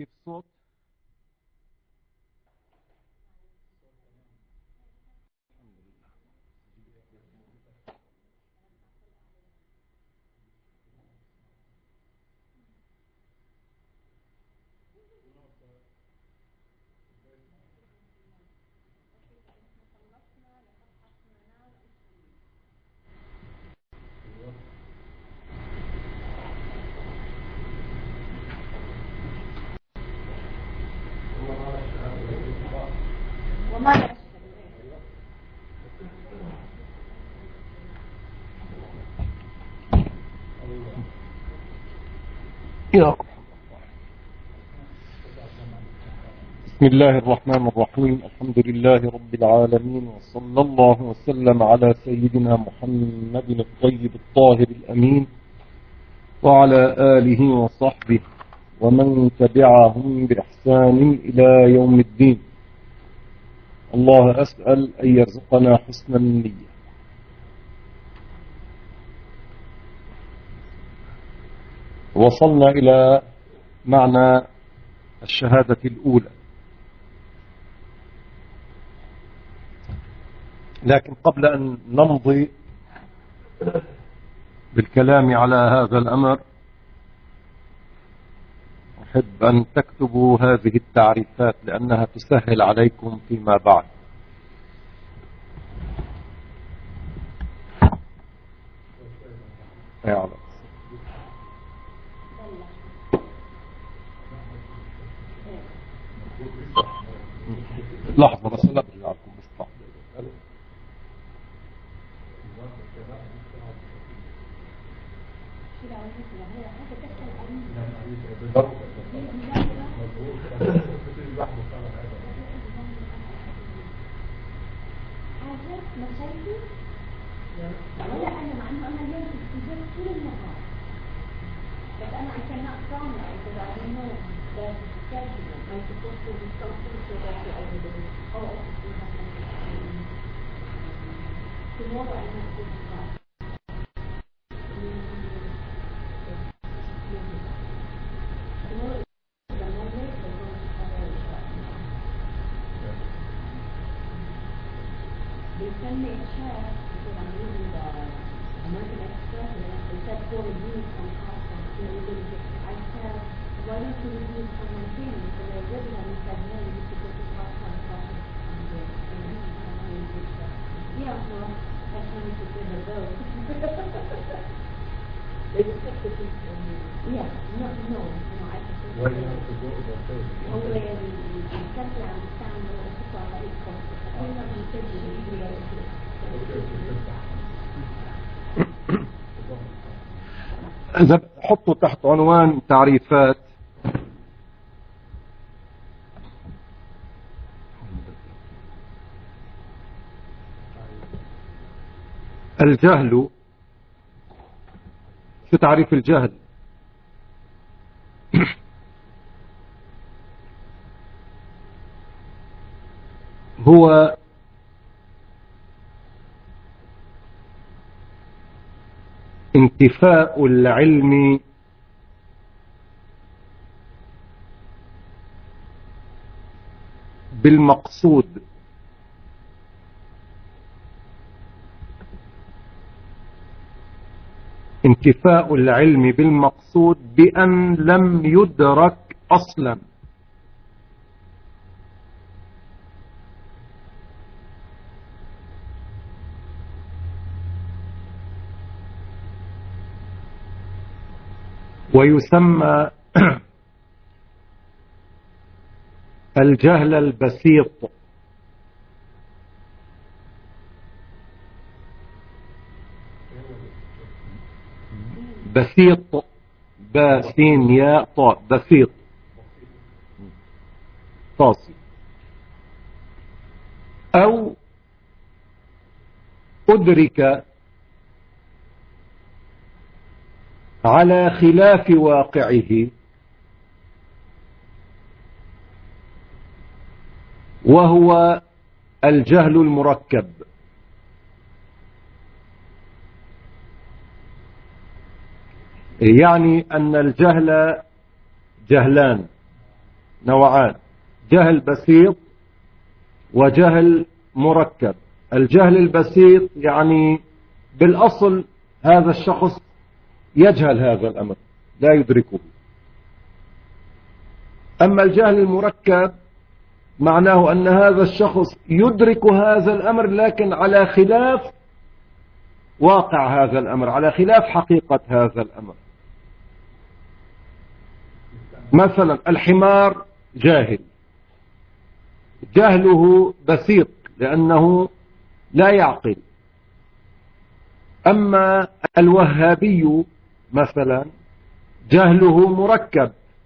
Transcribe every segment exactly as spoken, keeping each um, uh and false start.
كيف الصوت؟ يا بسم الله الرحمن الرحيم. الحمد لله رب العالمين، وصلى الله وسلم على سيدنا محمد الطيب الطاهر الأمين وعلى آله وصحبه ومن تبعهم بإحسان إلى يوم الدين. الله أسأل أن يرزقنا حسن النية. وصلنا إلى معنى الشهادة الأولى، لكن قبل أن نمضي بالكلام على هذا الأمر أحب أن تكتبوا هذه التعريفات لأنها تسهل عليكم فيما بعد. لحظة بس لا برجع لكم بس ولا انا مع انه انا اليوم في طول النهار، بس انا I cannot promise because I don't know the schedule. I'm supposed to be something so that I will do. Oh, we have something. Tomorrow I have to start. Tomorrow is the Monday, so we're going to have a shot. They send me a check because I'm using the American Express, and they said go reviews on Costco. I said, why don't you review on my thing? So they did it, and he said, no, you need to go to Costco and Costco. Yeah, well, that's when you should give it a go. They just took the piece from you. Yeah, no, no, no, I just... Why do you have to go to that place? Only in center, I understand the supply is costed. I don't know if you said you need to go to it. إذا حطوا تحت عنوان تعريفات الجهل. شو تعريف الجهل؟ هو انتفاء العلم بالمقصود انتفاء العلم بالمقصود بأن لم يدرك أصلا. ويسمى الجهل البسيط. بسيط باسين ياء طاء بسيط طاسي. أو أدرك على خلاف واقعه وهو الجهل المركب. يعني أن الجهل جهلان: نوعان: جهل بسيط وجهل مركب. الجهل البسيط يعني بالأصل هذا الشخص يجهل هذا الأمر لا يدركه. أما الجهل المركب معناه أن هذا الشخص يدرك هذا الأمر لكن على خلاف واقع هذا الأمر، على خلاف حقيقة هذا الأمر. مثلا الحمار جاهل، جهله بسيط لأنه لا يعقل. أما الوهابي مثلا جهله مركب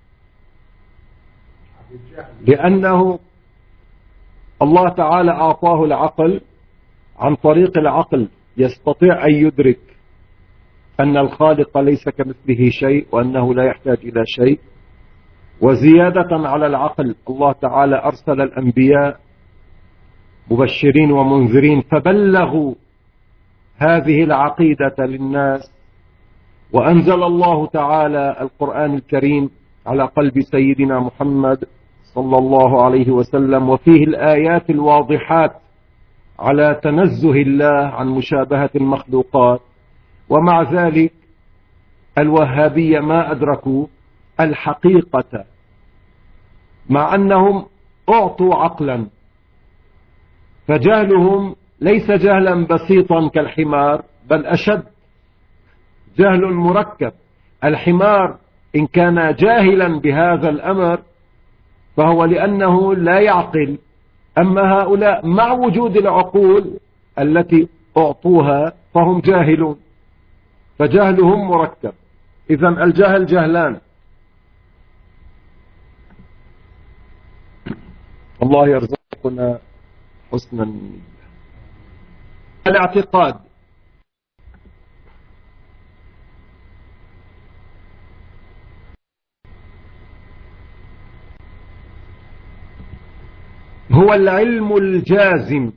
لأنه الله تعالى أعطاه العقل، عن طريق العقل يستطيع أن يدرك أن الخالق ليس كمثله شيء وأنه لا يحتاج إلى شيء. وزيادة على العقل الله تعالى أرسل الأنبياء مبشرين ومنذرين فبلغوا هذه العقيدة للناس، وأنزل الله تعالى القرآن الكريم على قلب سيدنا محمد صلى الله عليه وسلم، وفيه الآيات الواضحات على تنزه الله عن مشابهة المخلوقات. ومع ذلك الوهابية ما أدركوا الحقيقة، مع أنهم أعطوا عقلا، فجهلهم ليس جهلا بسيطا كالحمار بل أشد، جهل مركب. الحمار إن كان جاهلا بهذا الأمر فهو لأنه لا يعقل، أما هؤلاء مع وجود العقول التي أعطوها فهم جاهلون، فجهلهم مركب. إذن الجهل جهلان. الله يرزقنا حسن النية. الاعتقاد هو العلم الجازم،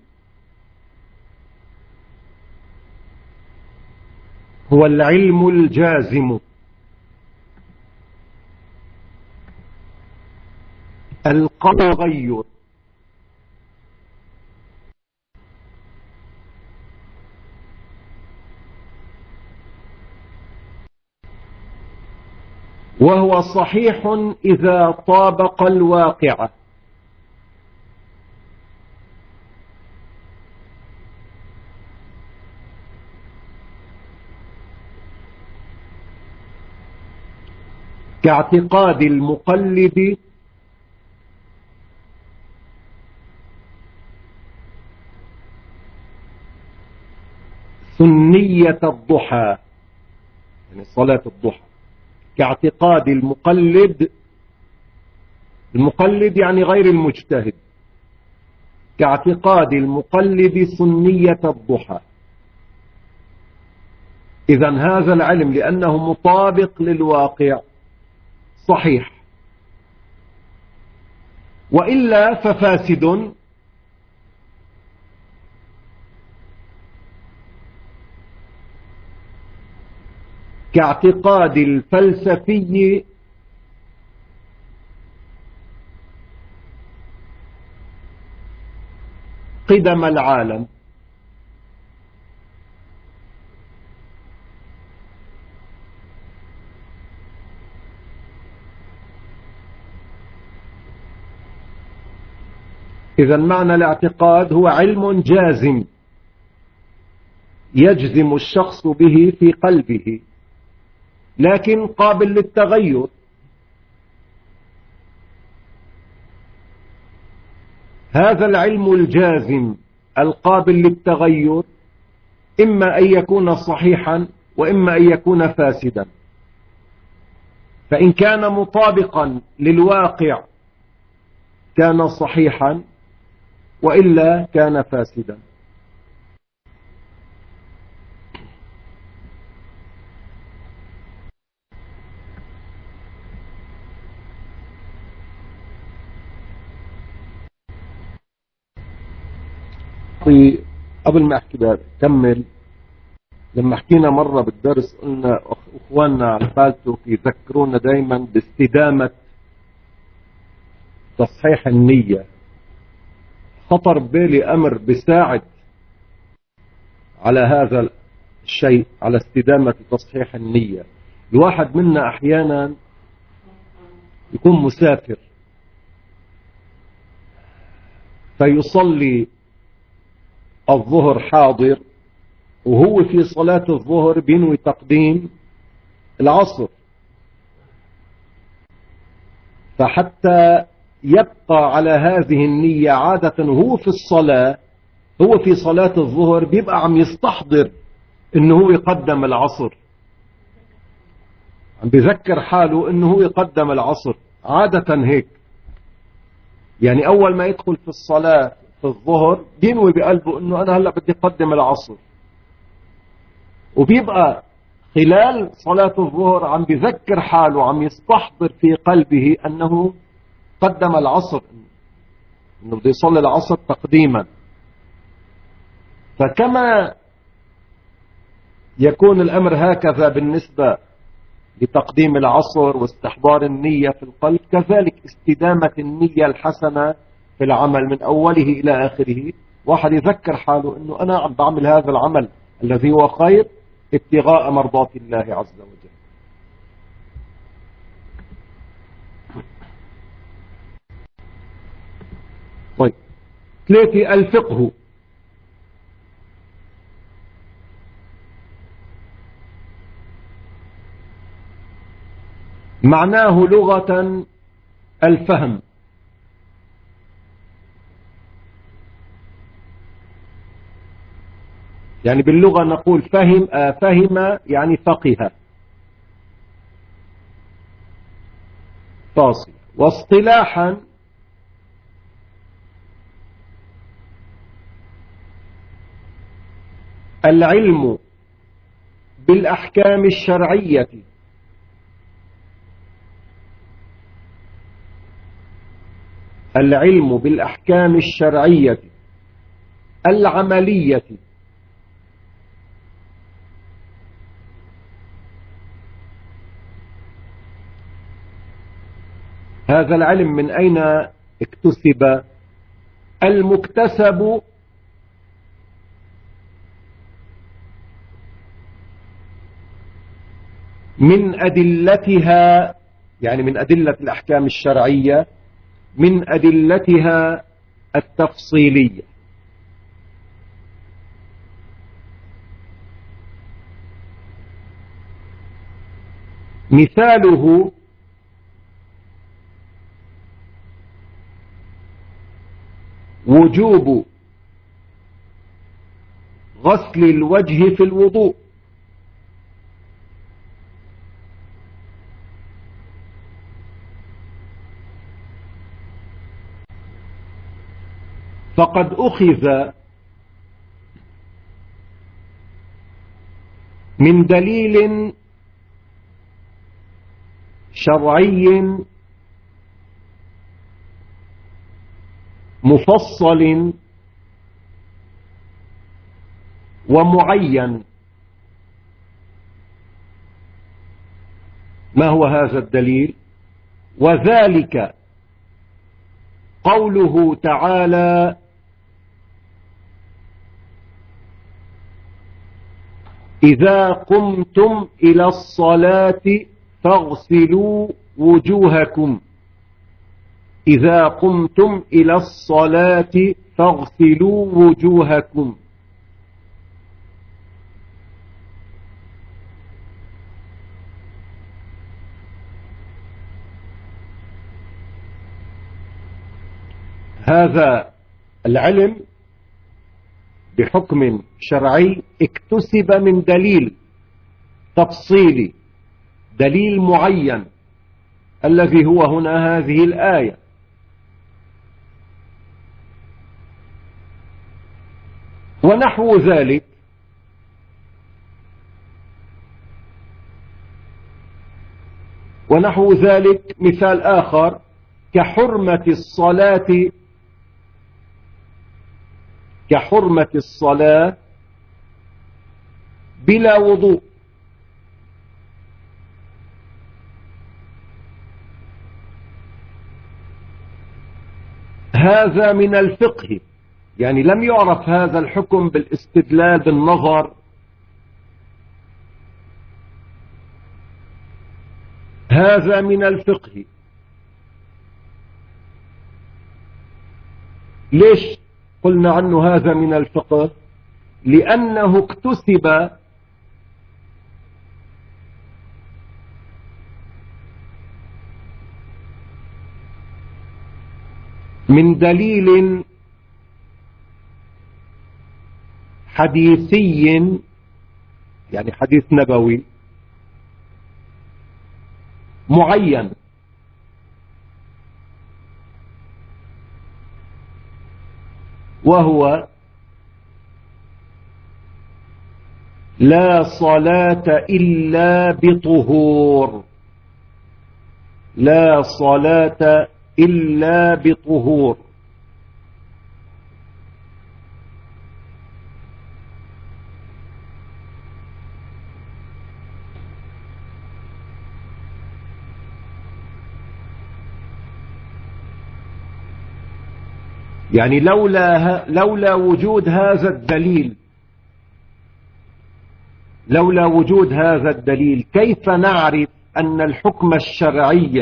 هو العلم الجازم التغير وهو صحيح إذا طابق الواقع. كاعتقاد المقلد سنية الضحى، يعني صلاة الضحى، كاعتقاد المقلد، المقلد يعني غير المجتهد، كاعتقاد المقلد سنية الضحى. إذن هذا العلم لأنه مطابق للواقع صحيح، وإلا ففاسد. كاعتقاد الفلسفي قدم العالم. إذا معنى الاعتقاد هو علم جازم يجزم الشخص به في قلبه، لكن قابل للتغير. هذا العلم الجازم القابل للتغير إما أن يكون صحيحا وإما أن يكون فاسدا. فإن كان مطابقا للواقع كان صحيحا، وإلا كان فاسدا. قبل ما أحكي بقى كمل، لما حكينا مرة بالدرس قلنا أخواننا على الفالتوك يذكرونا دايما باستدامة تصحيح النية، خطر بالي أمر بساعد على هذا الشيء، على استدامة تصحيح النية. الواحد منا أحيانا يكون مسافر فيصلي الظهر حاضر، وهو في صلاة الظهر بينوي تقديم العصر، فحتى يبقى على هذه النية عادة هو في الصلاة، هو في صلاة الظهر بيبقى عم يستحضر انه هو يقدم العصر، عم بيذكر حاله انه هو يقدم العصر عادة هيك. يعني اول ما يدخل في الصلاة في الظهر بينوي بقلبه انه انا هلأ بدي اقدم العصر، وبيبقى خلال صلاة الظهر عم بيذكر حاله، عم يستحضر في قلبه انه قدم العصر، انه بده يصلي العصر تقديما. فكما يكون الامر هكذا بالنسبة لتقديم العصر واستحضار النية في القلب، كذلك استدامة النية الحسنة في العمل من اوله الى اخره. واحد يذكر حاله انه انا عم بعمل هذا العمل الذي هو خير ابتغاء مرضات الله عز وجل. طيب، ثلاثة، الفقه. معناه لغة الفهم، يعني باللغة نقول فهم، آه فهم يعني فقه، فاصل. واصطلاحا العلم بالأحكام الشرعية العلم بالأحكام الشرعية العملية هذا العلم من أين اكتسب؟ المكتسب من أدلتها، يعني من أدلة الأحكام الشرعية، من أدلتها التفصيلية. مثاله وجوب غسل الوجه في الوضوء، فقد أخذ من دليل شرعي مفصل ومعين. ما هو هذا الدليل؟ وذلك قوله تعالى: إذا قمتم إلى الصلاة فاغسلوا وجوهكم. إذا قمتم إلى الصلاة فاغسلوا وجوهكم. هذا العلم بحكم شرعي اكتسب من دليل تفصيلي، دليل معين، الذي هو هنا هذه الآية. ونحو ذلك ونحو ذلك مثال آخر كحرمة الصلاة كحرمة الصلاة بلا وضوء. هذا من الفقه، يعني لم يعرف هذا الحكم بالاستدلال بالنظر، هذا من الفقه. ليش قلنا عنه هذا من الفقه؟ لأنه اكتسب من دليل حديثي، يعني حديث نبوي معين، وهو لا صلاة إلا بطهور، لا صلاة إلا بطهور. يعني لولا لولا وجود هذا الدليل لولا وجود هذا الدليل كيف نعرف أن الحكم الشرعي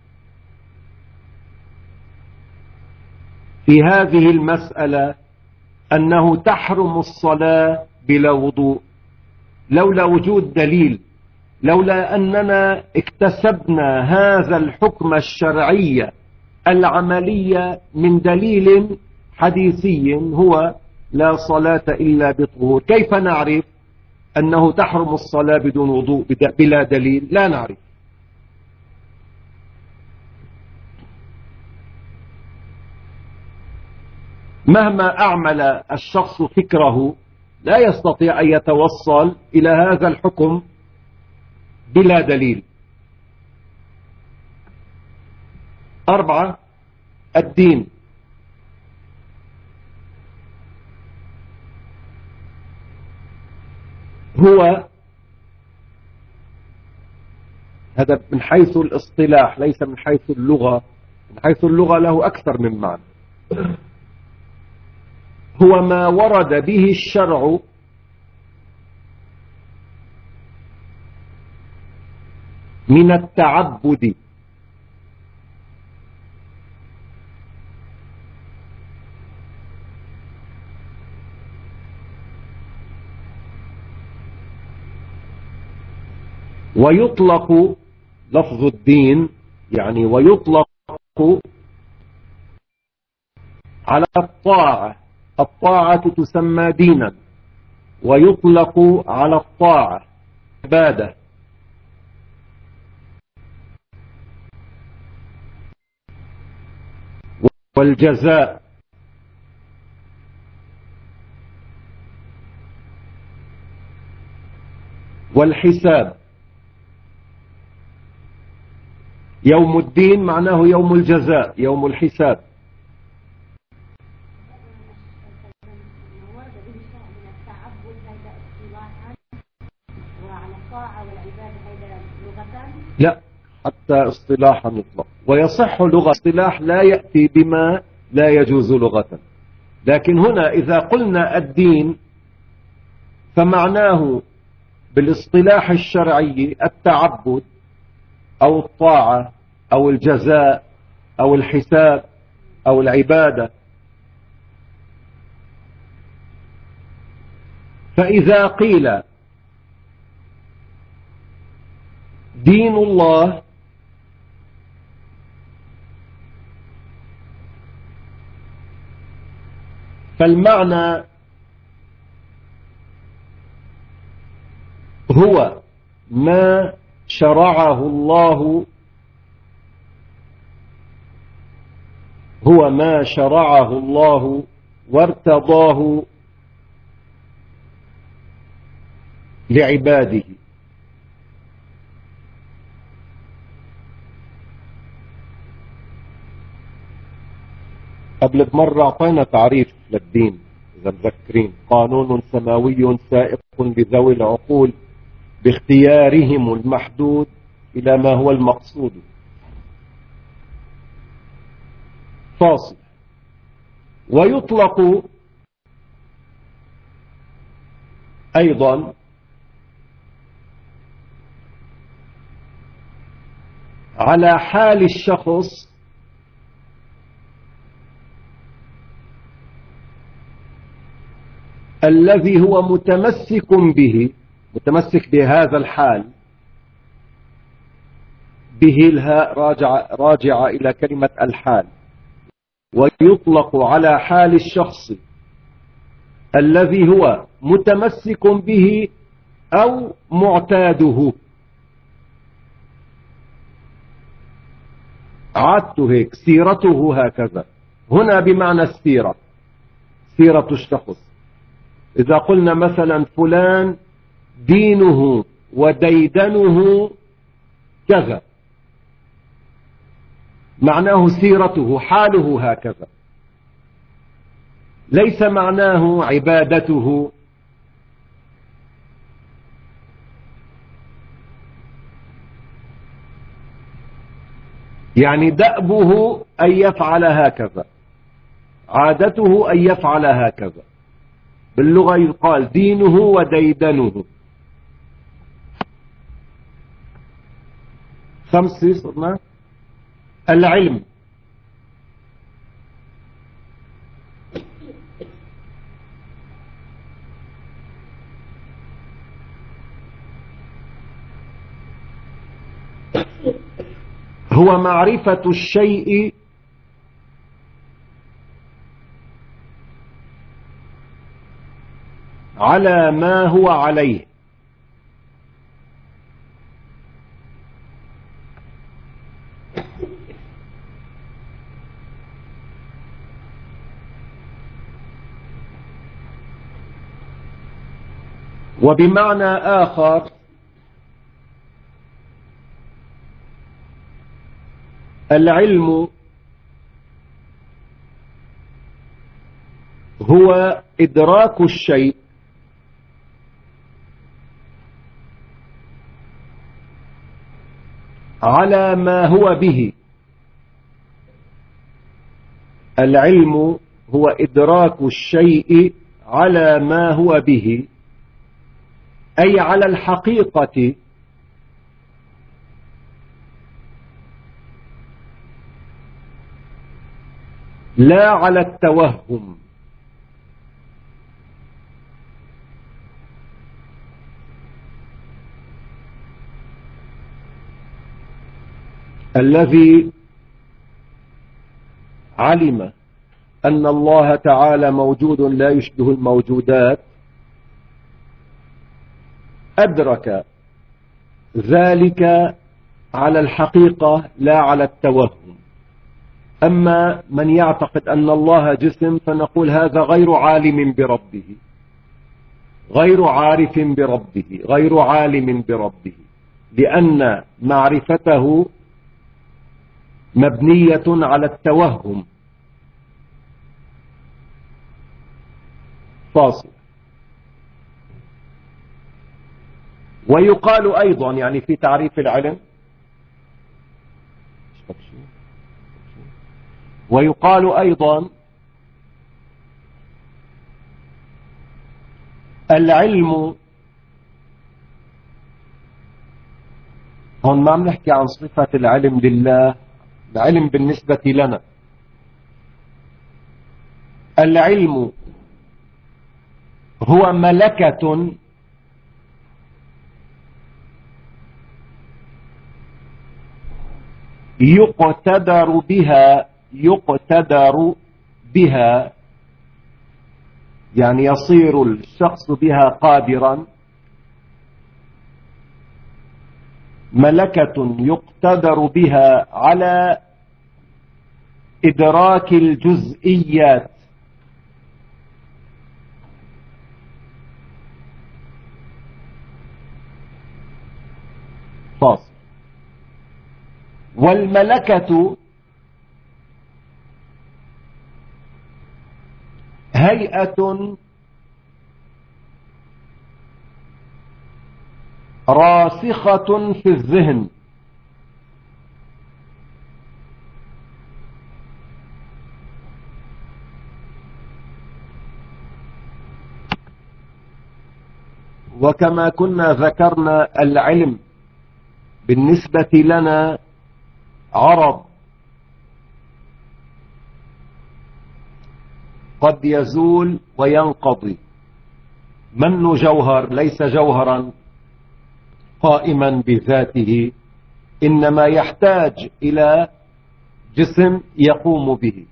في هذه المسألة أنه تحرم الصلاة بلا وضوء؟ لولا وجود دليل، لولا أننا اكتسبنا هذا الحكم الشرعي العملية من دليل حديثي هو لا صلاة إلا بطهور، كيف نعرف أنه تحرم الصلاة بدون وضوء بلا دليل؟ لا نعرف. مهما أعمل الشخص فكره لا يستطيع أن يتوصل إلى هذا الحكم بلا دليل. أربعة، الدين. هو هذا من حيث الاصطلاح ليس من حيث اللغة، من حيث اللغة له أكثر من معنى. هو ما ورد به الشرع من التعبد ويطلق لفظ الدين، يعني ويطلق على الطاعة، الطاعة تسمى دينا، ويطلق على الطاعة عبادة. والجزاء والحساب. يوم الدين معناه يوم الجزاء، يوم الحساب. لا، حتى اصطلاحا يطلق، ويصح لغة. اصطلاح لا يأتي بما لا يجوز لغة، لكن هنا إذا قلنا الدين فمعناه بالاصطلاح الشرعي التعبد أو الطاعة أو الجزاء أو الحساب أو العبادة. فإذا قيل دين الله فالمعنى هو ما شرعه الله، هو ما شرعه الله وارتضاه لعباده. قبل بمرة أعطينا تعريف للدين إذا مذكرين: قانون سماوي سائق لذوي العقول باختيارهم المحدود إلى ما هو المقصود. فاصل. ويطلق أيضا على حال الشخص الذي هو متمسك به، متمسك بهذا الحال، به الهاء راجع راجع إلى كلمة الحال. ويطلق على حال الشخص الذي هو متمسك به أو معتاده. عادته هيك، سيرته هكذا. هنا بمعنى السيرة، سيرة الشخص. إذا قلنا مثلا فلان دينه وديدنه كذا، معناه سيرته، حاله هكذا، ليس معناه عبادته. يعني دأبه أن يفعل هكذا، عادته أن يفعل هكذا. باللغة يقال دينه وديدنه. خمسة صرنا. العلم هو معرفة الشيء على ما هو عليه. وبمعنى آخر العلم هو إدراك الشيء على ما هو به. العلم هو إدراك الشيء على ما هو به، أي على الحقيقة، لا على التوهم. الذي علم أن الله تعالى موجود لا يشبه الموجودات أدرك ذلك على الحقيقة لا على التوهم. أما من يعتقد أن الله جسم فنقول هذا غير عالم بربه، غير عارف بربه، غير عالم بربه، لأن معرفته مبنية على التوهم. فاصل. ويقال أيضا يعني في تعريف العلم، ويقال أيضا العلم، هون ما عم نحكي عن صفة العلم لله، العلم بالنسبة لنا. العلم هو ملكة يقتدر بها، يقتدر بها يعني يصير الشخص بها قادرا، ملكة يقتدر بها على إدراك الجزئيات. فاصل. والملكة هيئة راسخة في الذهن، وكما كنا ذكرنا العلم بالنسبة لنا عرض قد يزول وينقضي. من جوهر ليس جوهرا قائما بذاته، إنما يحتاج إلى جسم يقوم به.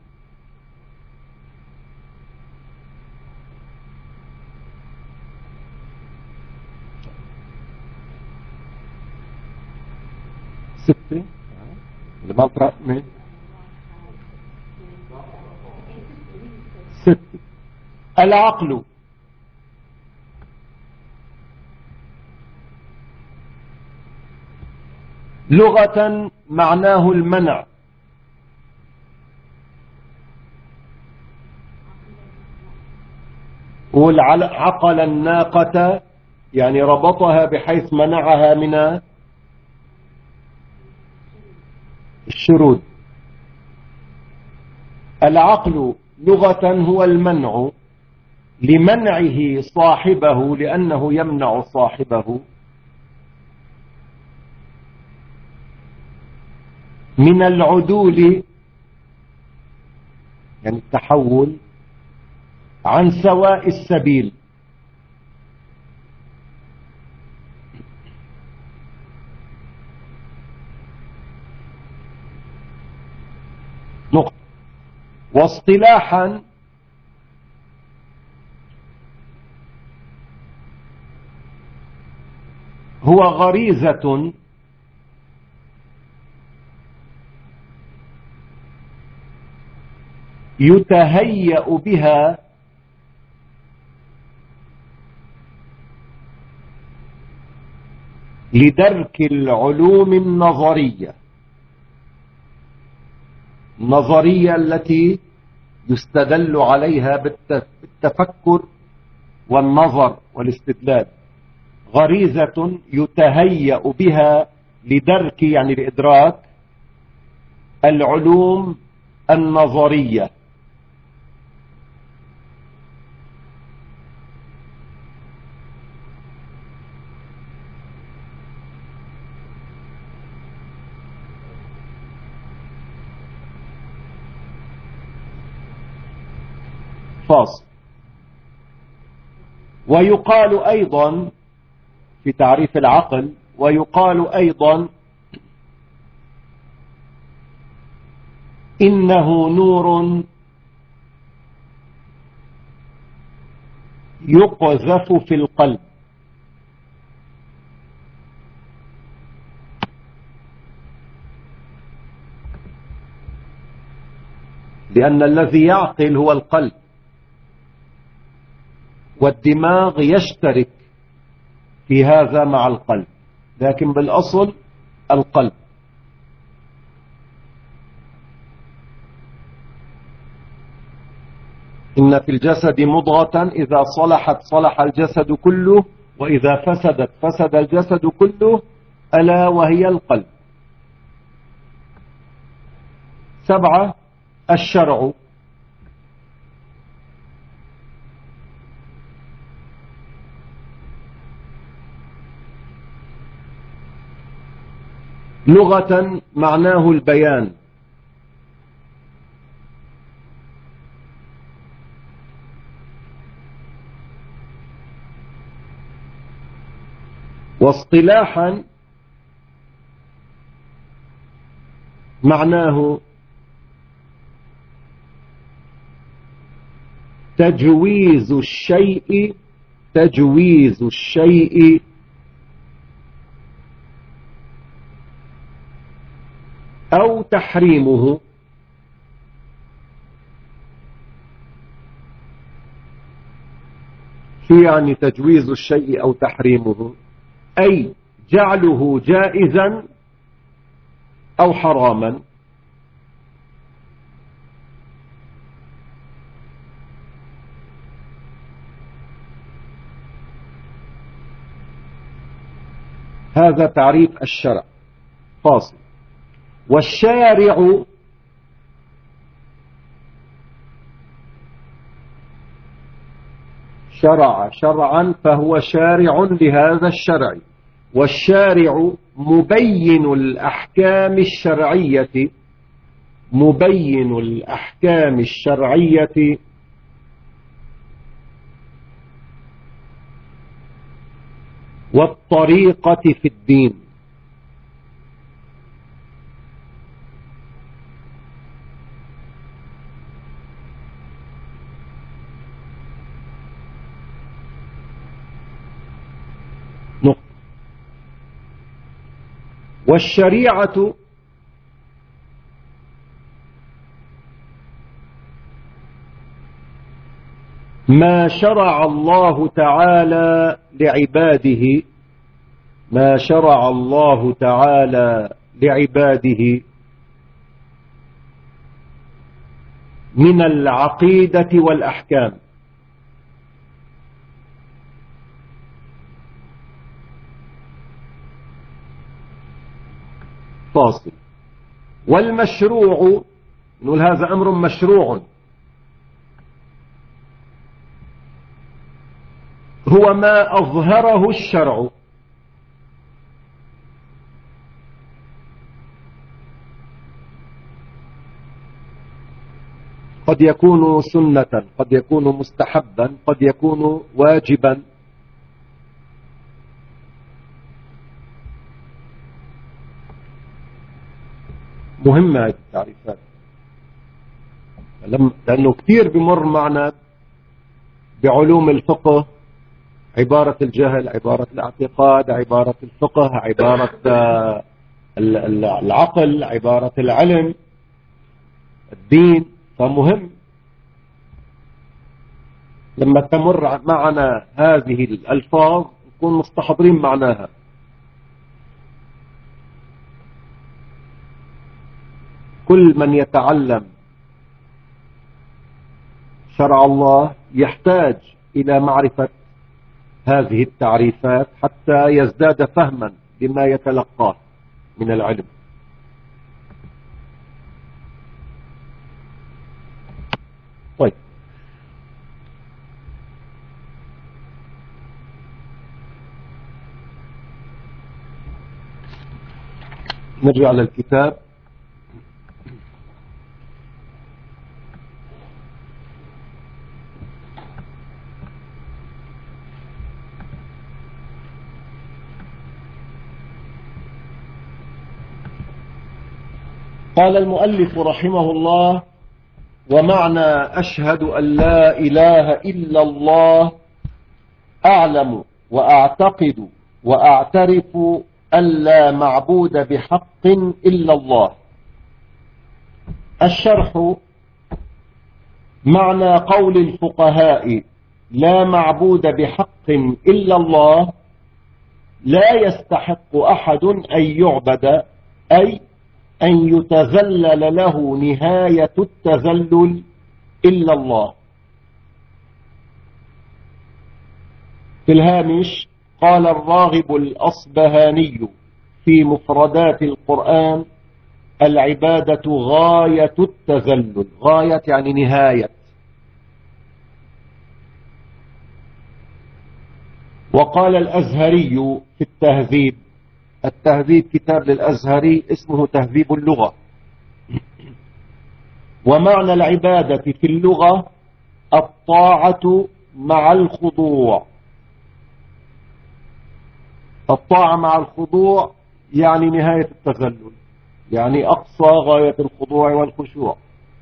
ستة المطرح من ستة. العقل لغة معناه المنع، عقل الناقة يعني ربطها بحيث منعها من الشرود. العقل لغة هو المنع، لمنعه صاحبه لأنه يمنع صاحبه من العدول يعني التحول عن سواء السبيل. نقطة. واصطلاحا هو غريزة يتهيأ بها لدرك العلوم النظرية، النظرية التي يستدل عليها بالتفكر والنظر والاستدلال. غريزة يتهيأ بها لدرك يعني لإدراك العلوم النظرية. فاصل. ويقال أيضا في تعريف العقل، ويقال أيضا إنه نور يقذف في القلب، لأن الذي يعقل هو القلب، والدماغ يشترك في هذا مع القلب، لكن بالأصل القلب. إن في الجسد مضغة إذا صلحت صلح الجسد كله، وإذا فسدت فسد الجسد كله، ألا وهي القلب. سبعة. الشرع لغة معناه البيان، واصطلاحا معناه تجويز الشيء تجويز الشيء أو تحريمه. شو يعني تجويز الشيء أو تحريمه؟ أي جعله جائزا أو حراما. هذا تعريف الشرع. فاصل. والشارع شرع شرعا فهو شارع لهذا الشرع، والشارع مبين الأحكام الشرعية مبين الأحكام الشرعية والطريقة في الدين. نقطة. والشريعة ما شرع الله تعالى لعباده ما شرع الله تعالى لعباده من العقيدة والأحكام. فاصل. والمشروع نقول هذا أمر مشروع هو ما أظهره الشرع قد يكون سنة، قد يكون مستحبا، قد يكون واجبا. مهمة هذه التعريفات لأنه كثير بمر معنا بعلوم الفقه عبارة الجهل، عبارة الاعتقاد، عبارة الفقه، عبارة العقل، عبارة العلم، الدين. فمهم لما تمر معنا هذه الألفاظ نكون مستحضرين معناها. كل من يتعلم شرع الله يحتاج إلى معرفة هذه التعريفات حتى يزداد فهما لما يتلقاه من العلم. طيب، نرجع للكتاب. قال المؤلف رحمه الله: ومعنى أشهد أن لا إله إلا الله أعلم وأعتقد وأعترف أن لا معبود بحق إلا الله. الشرح: معنى قول الفقهاء لا معبود بحق إلا الله لا يستحق أحد أن يعبد، أي أن يتذلل له نهاية التذلل إلا الله. في الهامش قال الراغب الأصبهاني في مفردات القرآن: العبادة غاية التذلل. غاية يعني نهاية. وقال الأزهري في التهذيب، التهذيب كتاب للأزهري اسمه تهذيب اللغة: ومعنى العبادة في اللغة الطاعة مع الخضوع. الطاعة مع الخضوع يعني نهاية التذلل، يعني أقصى غاية الخضوع والخشوع.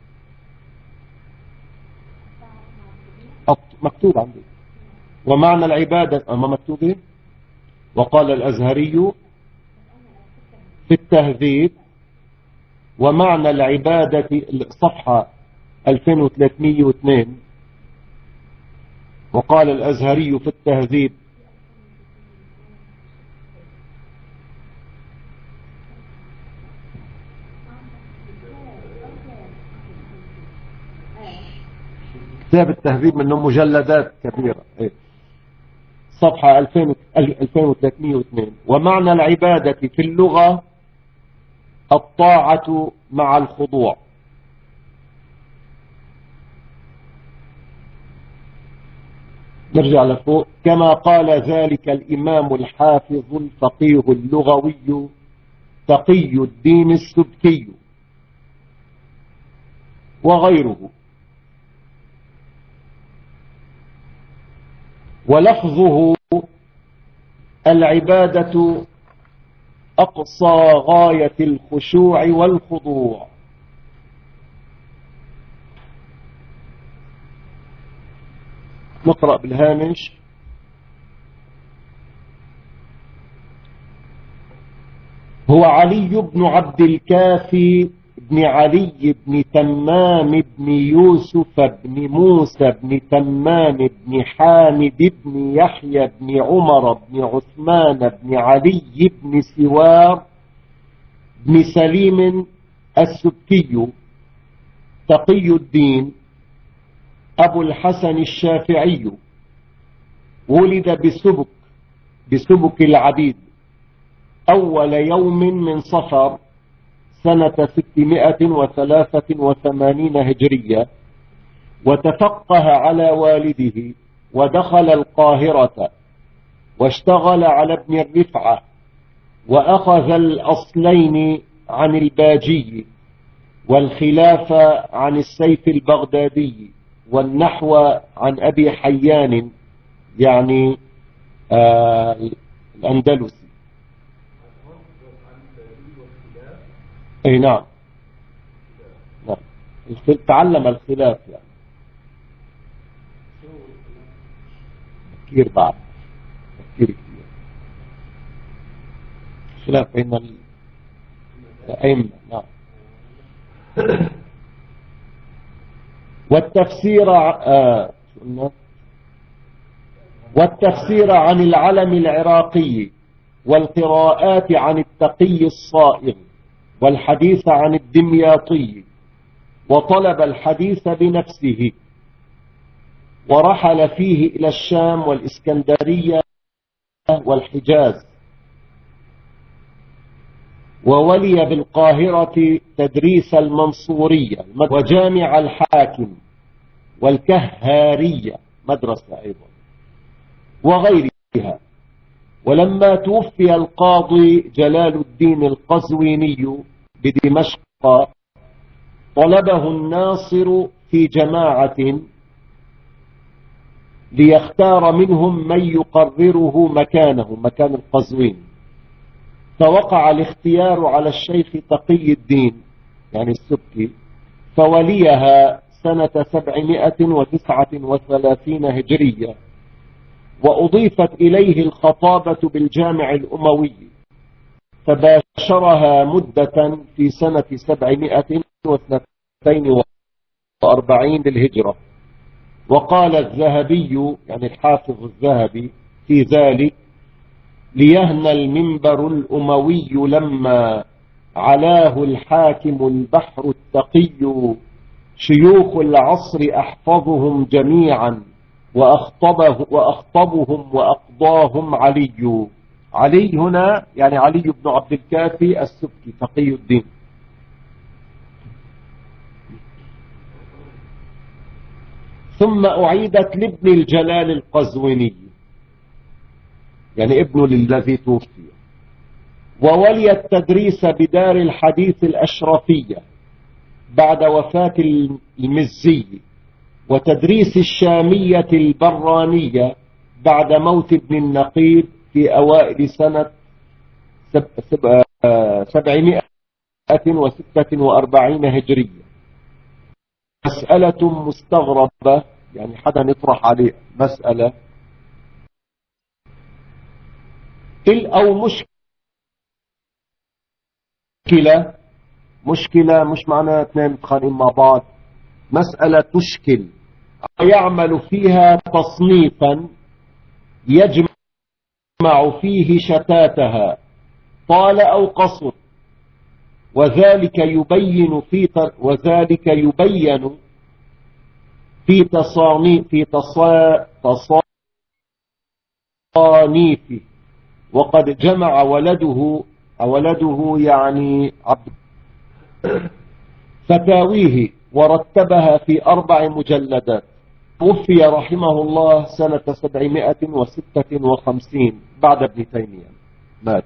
مكتوب عندي ومعنى العبادة أما مكتوبين. وقال الأزهري في التهذيب: ومعنى العبادة، صفحة ألفين وثلاثمئة واثنين. وقال الأزهري في التهذيب: كتاب التهذيب منه مجلدات كبيرة. صفحة ألفين وثلاثمئة واثنين. ومعنى العبادة في اللغة الطاعة مع الخضوع. نرجع لفوق. كما قال ذلك الإمام الحافظ الفقيه اللغوي تقي الدين السبكي وغيره. ولفظه العبادة أقصى غاية الخشوع والخضوع. نقرأ بالهامش. هو علي بن عبد الكافي بن علي بن تمام بن يوسف بن موسى بن تمام بن حامد بن يحيى بن عمر بن عثمان بن علي بن سوار بن سليم السبكي تقي الدين أبو الحسن الشافعي. ولد بسبك بسبك العبيد أول يوم من صفر سنة ستمائة وثلاثة وثمانين هجرية، وتفقه على والده ودخل القاهرة واشتغل على ابن الرفعة، وأخذ الأصلين عن الباجي والخلافة عن السيف البغدادي والنحو عن أبي حيان يعني آه الأندلسي. اي نعم نعم تعلم الخلاف يعني كثير بعد كثير كثير خلاف بين الأئمة. نعم. والتفسير آه والتفسير عن العلم العراقي، والقراءات عن التقي الصائغ، والحديث عن الدمياطي، وطلب الحديث بنفسه، ورحل فيه إلى الشام والإسكندرية والحجاز، وولي بالقاهرة تدريس المنصورية وجامع الحاكم والكهارية مدرسة أيضا وغيرها. ولما توفي القاضي جلال الدين القزويني بدمشق طلبه الناصر في جماعة ليختار منهم من يقرره مكانه مكان القزوين، فوقع الاختيار على الشيخ تقي الدين يعني السبكي، فوليها سنة سبعمائة وتسعة وثلاثين هجرية، وأضيفت إليه الخطابة بالجامع الأموي، فباشرها مدة في سنة سبعمائة واثنين وأربعين للهجرة. وقال الذهبي يعني الحافظ الذهبي في ذلك: ليهنى المنبر الأموي لما علاه الحاكم البحر التقي، شيوخ العصر أحفظهم جميعا، وأخطبه وأخطبهم وأقضاهم علي. علي هنا يعني علي بن عبد الكافي السبكي تقي الدين. ثم أعيدت لابن الجلال القزويني يعني ابنه الذي توفي، وولي التدريس بدار الحديث الأشرفية بعد وفاة المزي، وتدريس الشامية البرانية بعد موت ابن النقيب في أوائل سنة سبعمائة وستة وأربعين هجرية. مسألة مستغربة يعني حدا نطرح عليه مسألة أو مشكلة مشكلة مش معناها اثنين متخانقين مع بعض، مسألة تشكل يعمل فيها تصنيفا يجمع فيه شتاتها طال أو قصر، وذلك يبين في وذلك يبين في تصانيف في تصانيفه. وقد جمع ولده ولده يعني عبد فتاويه ورتبها في أربع مجلدات توفي رحمه الله سنة سبعمائة وستة وخمسين بعد ابن تيمية مات.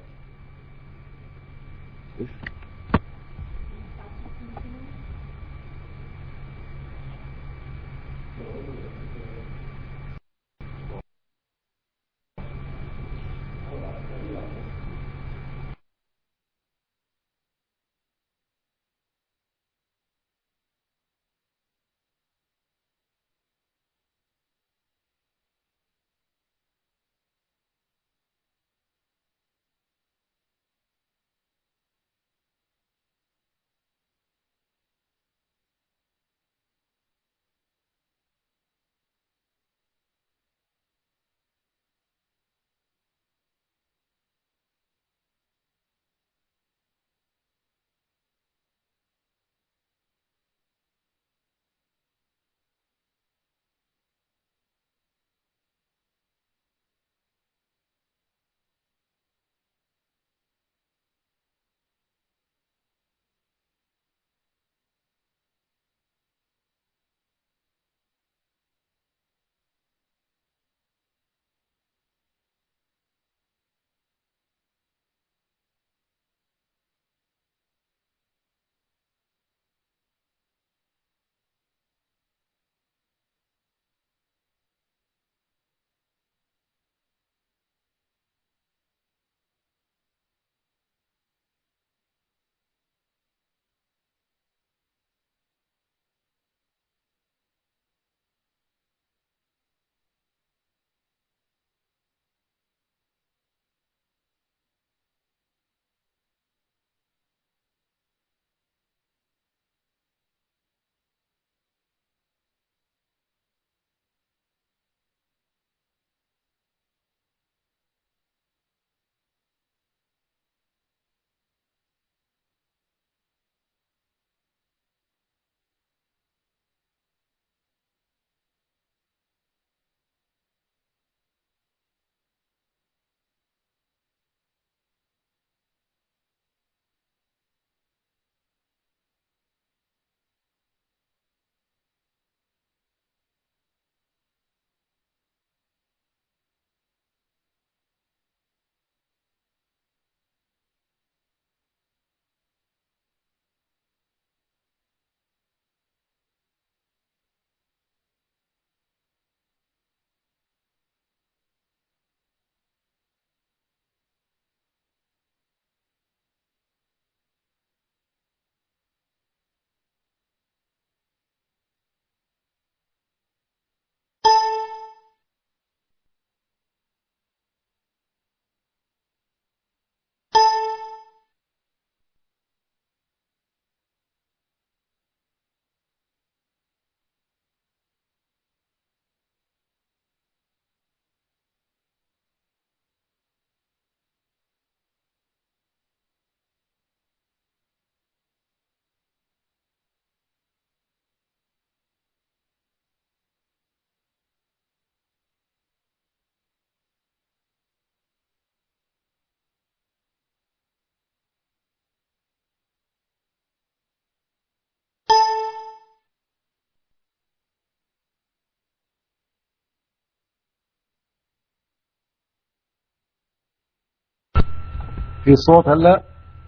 في صوت هلا؟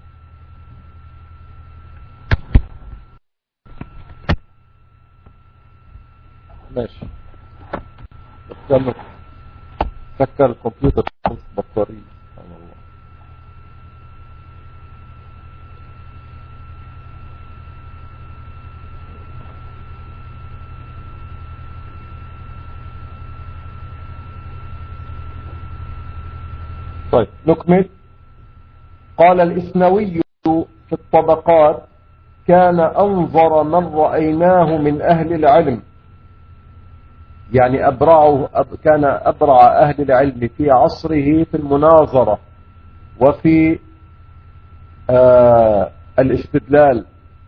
ماشي. كمل. سكر الكمبيوتر خلص بطارية. سبحان الله. طيب نكمل. قال الإسنوي في الطبقات: كان أنظر من رأيناه من أهل العلم، يعني أبرعه كان أبرع أهل العلم في عصره في المناظرة وفي آه الاستدلال،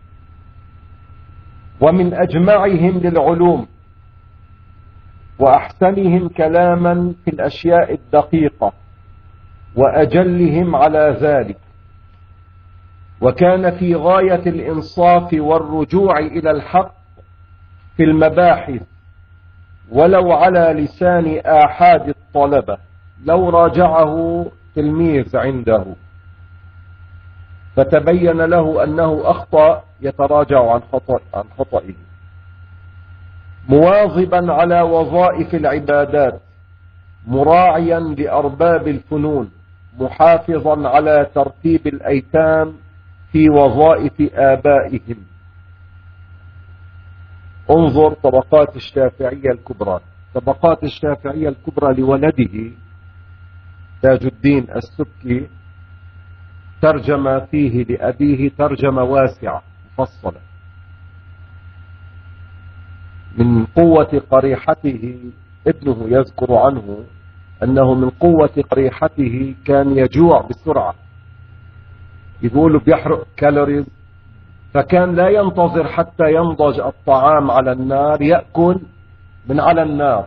ومن أجمعهم للعلوم، وأحسنهم كلاما في الأشياء الدقيقة، وأجلهم على ذلك. وكان في غاية الإنصاف والرجوع إلى الحق في المباحث ولو على لسان آحاد الطلبة، لو راجعه تلميذ عنده فتبين له أنه أخطأ يتراجع عن خطأ عن خطئه. مواظبا على وظائف العبادات، مراعيا لأرباب الفنون، محافظا على ترتيب الأيتام في وظائف آبائهم. انظر طبقات الشافعية الكبرى. طبقات الشافعية الكبرى لولده تاج الدين السبكي ترجم فيه لأبيه ترجمة واسعة مفصلة. من قوة قريحته، ابنه يذكر عنه أنه من قوة قريحته كان يجوع بسرعة، يقولوا بيحرق كالوريز، فكان لا ينتظر حتى ينضج الطعام على النار، يأكل من على النار.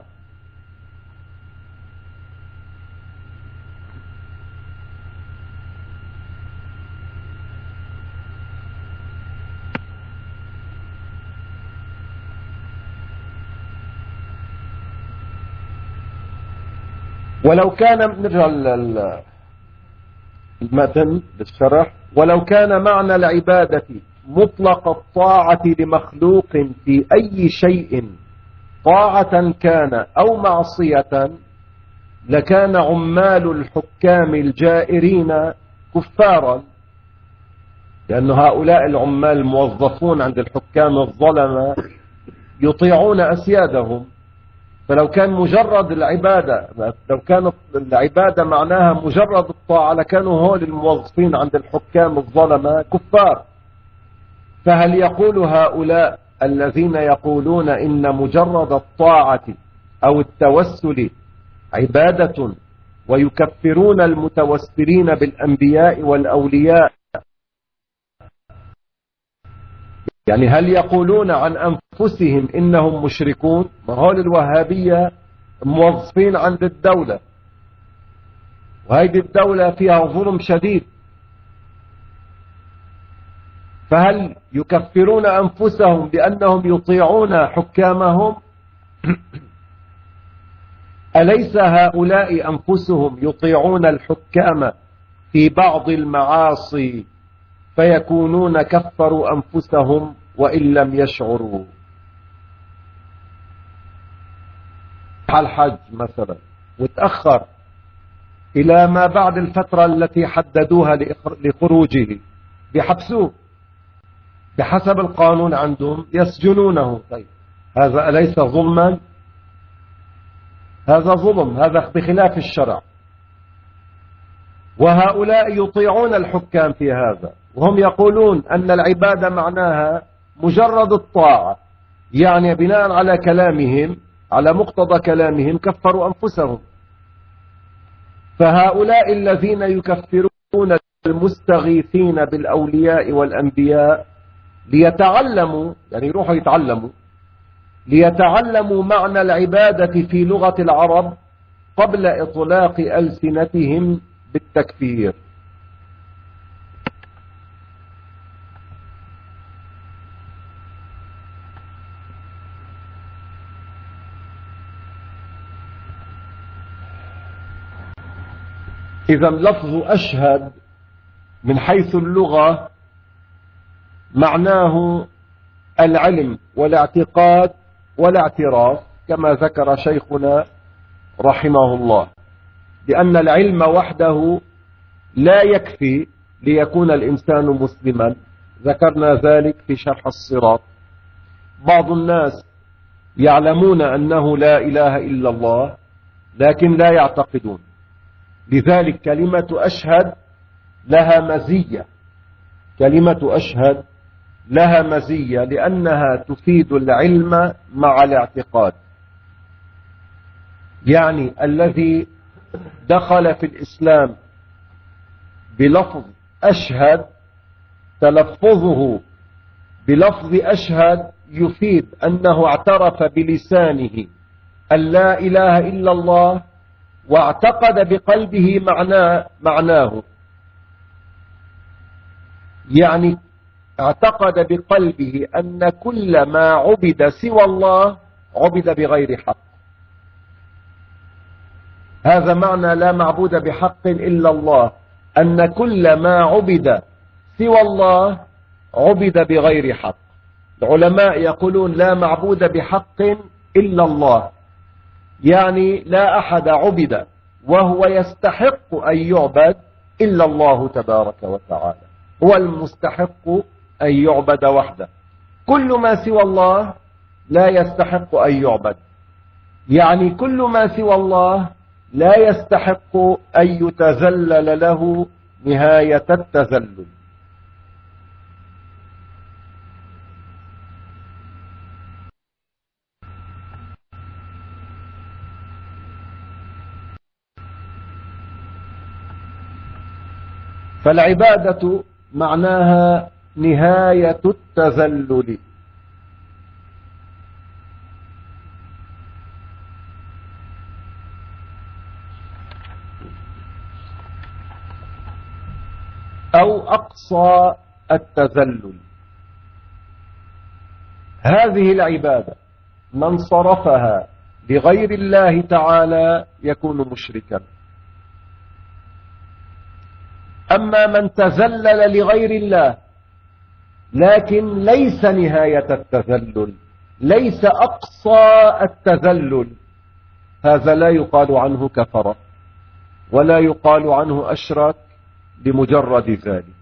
ولو كان نرجع المتن للشرح، ولو كان معنى العبادة مطلق الطاعة لمخلوق في أي شيء طاعة كان أو معصية، لكان عمال الحكام الجائرين كفارا، لأن هؤلاء العمال الموظفون عند الحكام الظلمة يطيعون أسيادهم. فلو كان مجرد العبادة، لو كانت العبادة معناها مجرد الطاعة، لكانوا هول الموظفين عند الحكام الظلمة كفار. فهل يقول هؤلاء الذين يقولون إن مجرد الطاعة أو التوسل عبادة ويكفرون المتوسلين بالأنبياء والأولياء، يعني هل يقولون عن أنفسهم إنهم مشركون؟ ما هول الوهابية موظفين عند الدولة، وهذه الدولة فيها ظلم شديد، فهل يكفرون أنفسهم بأنهم يطيعون حكامهم؟ أليس هؤلاء أنفسهم يطيعون الحكام في بعض المعاصي فيكونون كفروا أنفسهم وإن لم يشعروا؟ الحج مثلا وتأخر إلى ما بعد الفترة التي حددوها لخروجه، بحبسوه بحسب القانون عندهم، يسجنونه. طيب هذا أليس ظلما؟ هذا ظلم، هذا بخلاف الشرع. وهؤلاء يطيعون الحكام في هذا، وهم يقولون أن العبادة معناها مجرد الطاعة، يعني بناء على كلامهم، على مقتضى كلامهم كفروا أنفسهم. فهؤلاء الذين يكفرون المستغيثين بالأولياء والأنبياء ليتعلموا، يعني يروحوا يتعلموا، ليتعلموا معنى العبادة في لغة العرب قبل إطلاق ألسنتهم بالتكفير. إذا لفظ أشهد من حيث اللغة معناه العلم والاعتقاد والاعتراف، كما ذكر شيخنا رحمه الله، لأن العلم وحده لا يكفي ليكون الإنسان مسلما. ذكرنا ذلك في شرح الصراط. بعض الناس يعلمون أنه لا إله إلا الله لكن لا يعتقدون، لذلك كلمة أشهد لها مزية، كلمة أشهد لها مزية لأنها تفيد العلم مع الاعتقاد. يعني الذي دخل في الإسلام بلفظ أشهد، تلفظه بلفظ أشهد يفيد أنه اعترف بلسانه أن لا إله إلا الله، واعتقد بقلبه معناه معناه يعني اعتقد بقلبه أن كل ما عبد سوى الله عبد بغير حق. هذا معنى لا معبود بحق إلا الله، أن كل ما عبد سوى الله عبد بغير حق. العلماء يقولون لا معبود بحق إلا الله، يعني لا أحد عبد وهو يستحق أن يعبد إلا الله تبارك وتعالى، هو المستحق أن يعبد وحده. كل ما سوى الله لا يستحق أن يعبد، يعني كل ما سوى الله لا يستحق أن يتذلل له نهاية التذلل. فالعبادة معناها نهاية التذلل. أو أقصى التذلل. هذه العبادة من صرفها لغير الله تعالى يكون مشركا. أما من تذلل لغير الله لكن ليس نهاية التذلل، ليس أقصى التذلل، هذا لا يقال عنه كفر ولا يقال عنه أشرك بمجرد ذلك.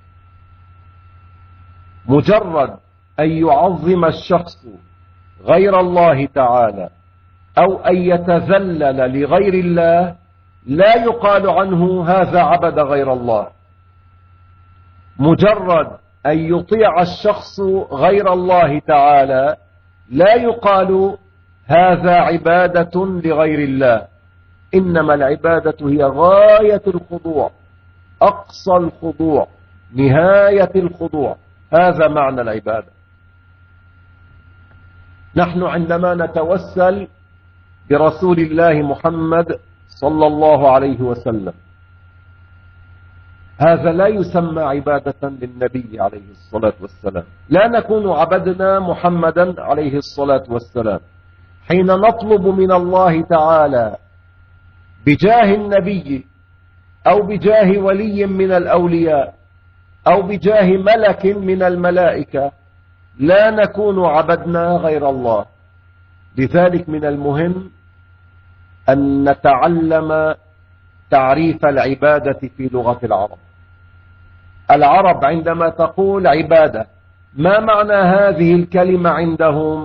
مجرد أن يعظم الشخص غير الله تعالى أو أن يتذلل لغير الله لا يقال عنه هذا عبد غير الله. مجرد أن يطيع الشخص غير الله تعالى لا يقال هذا عبادة لغير الله، إنما العبادة هي غاية الخضوع، أقصى الخضوع، نهاية الخضوع، هذا معنى العبادة. نحن عندما نتوسل برسول الله محمد صلى الله عليه وسلم هذا لا يسمى عبادة للنبي عليه الصلاة والسلام، لا نكون عبدنا محمدا عليه الصلاة والسلام. حين نطلب من الله تعالى بجاه النبي أو بجاه ولي من الأولياء أو بجاه ملك من الملائكة لا نكون عبدنا غير الله. لذلك من المهم أن نتعلم تعريف العبادة في لغة العرب. العرب عندما تقول عبادة ما معنى هذه الكلمة عندهم؟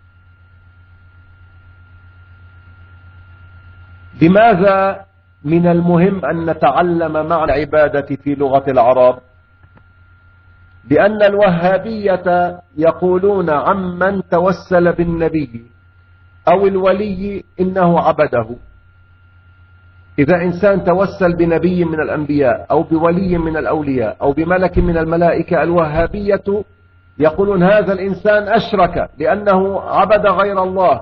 لماذا من المهم أن نتعلم معنى العبادة في لغة العرب؟ لأن الوهابية يقولون عمن توسل بالنبي أو الولي إنه عبده. إذا إنسان توسل بنبي من الأنبياء أو بولي من الأولياء أو بملك من الملائكة، الوهابية يقولون هذا الإنسان أشرك لأنه عبد غير الله،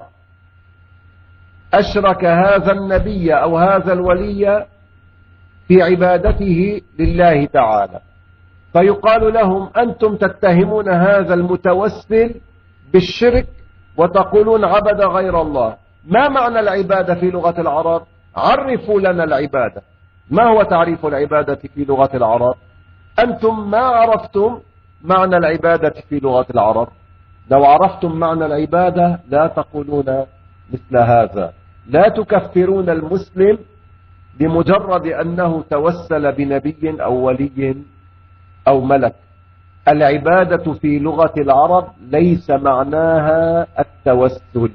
أشرك هذا النبي أو هذا الولي في عبادته لله تعالى. فيقال لهم أنتم تتهمون هذا المتوسل بالشرك وتقولون عبد غير الله. ما معنى العبادة في لغة العرب؟ عرفوا لنا العبادة، ما هو تعريف العبادة في لغة العرب؟ أنتم ما عرفتم معنى العبادة في لغة العرب. لو عرفتم معنى العبادة لا تقولون مثل هذا، لا تكفرون المسلم بمجرد أنه توسل بنبي أو ولي أو ملك. العبادة في لغة العرب ليس معناها التوسل.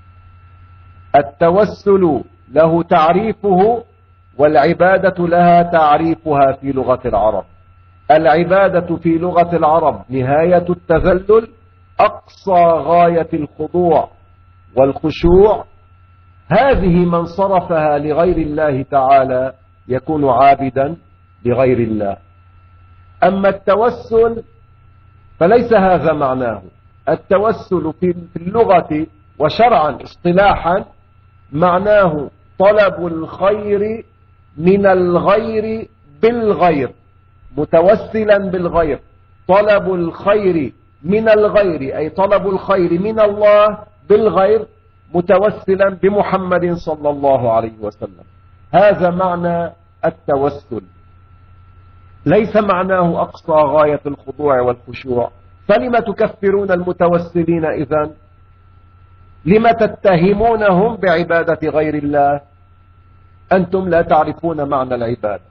التوسل له تعريفه والعبادة لها تعريفها في لغة العرب. العبادة في لغة العرب نهاية التذلل، أقصى غاية الخضوع والخشوع. هذه من صرفها لغير الله تعالى يكون عابدا لغير الله. أما التوسل فليس هذا معناه. التوسل في اللغة وشرعا اصطلاحا معناه طلب الخير من الغير بالغير، متوسلا بالغير. طلب الخير من الغير أي طلب الخير من الله بالغير، متوسلا بمحمد صلى الله عليه وسلم. هذا معنى التوسل، ليس معناه أقصى غاية الخضوع والخشوع. فلم تكفرون المتوسلين إذن؟ لم تتهمونهم بعبادة غير الله؟ أنتم لا تعرفون معنى العبادة.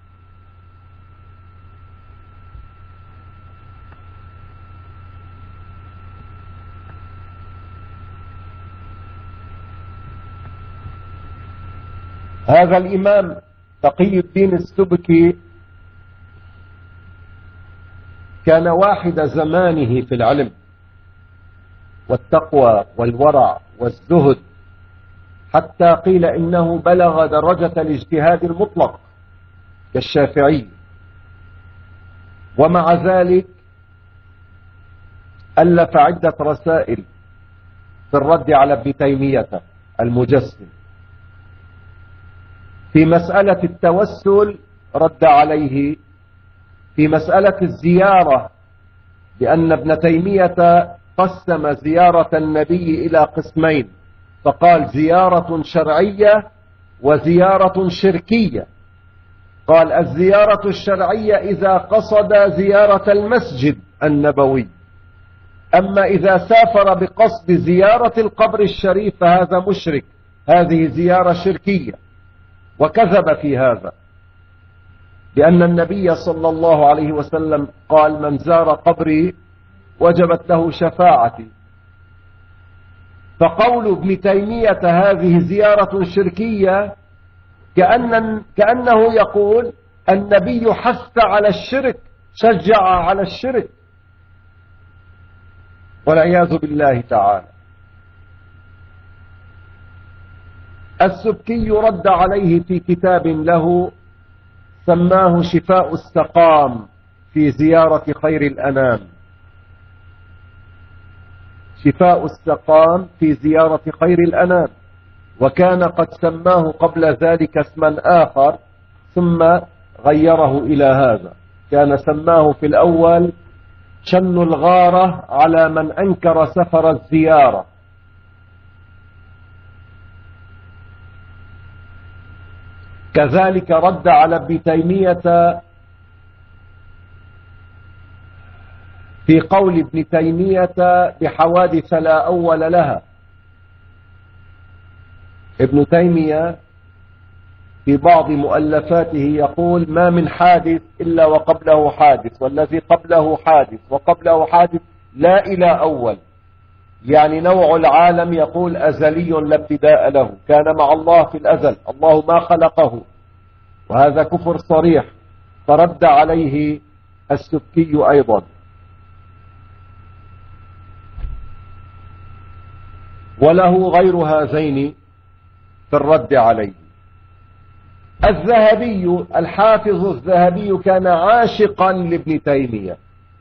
هذا الإمام تقي الدين السبكي كان واحد زمانه في العلم والتقوى والورع والزهد، حتى قيل إنه بلغ درجة الاجتهاد المطلق كالشافعي، ومع ذلك ألف عدة رسائل في الرد على ابن تيمية المجسم. في مسألة التوسل رد عليه، في مسألة الزيارة، لأن ابن تيمية قسم زيارة النبي إلى قسمين، فقال زيارة شرعية وزيارة شركية. قال الزيارة الشرعية إذا قصد زيارة المسجد النبوي، أما إذا سافر بقصد زيارة القبر الشريف فهذا مشرك، هذه زيارة شركية. وكذب في هذا، لأن النبي صلى الله عليه وسلم قال من زار قبري وجبت له شفاعتي. فقول ابن تيمية هذه زيارة شركية كأن كأنه يقول النبي حث على الشرك، شجع على الشرك، والعياذ بالله تعالى. السبكي رد عليه في كتاب له سماه شفاء السقام في زيارة خير الأنام، شفاء السقام في زيارة خير الأنام، وكان قد سماه قبل ذلك اسما آخر ثم غيره إلى هذا. كان سماه في الأول شن الغارة على من أنكر سفر الزيارة. كذلك رد على ابن تيمية في قول ابن تيمية بحوادث لا أول لها. ابن تيمية في بعض مؤلفاته يقول ما من حادث إلا وقبله حادث، والذي قبله حادث وقبله حادث لا إلى أول، يعني نوع العالم يقول أزلي لا ابتداء له، كان مع الله في الأزل، الله ما خلقه، وهذا كفر صريح. فرد عليه السبكي أيضا. وله غير هذين في الرد عليه. الذهبي الحافظ الذهبي كان عاشقا لابن تيمية،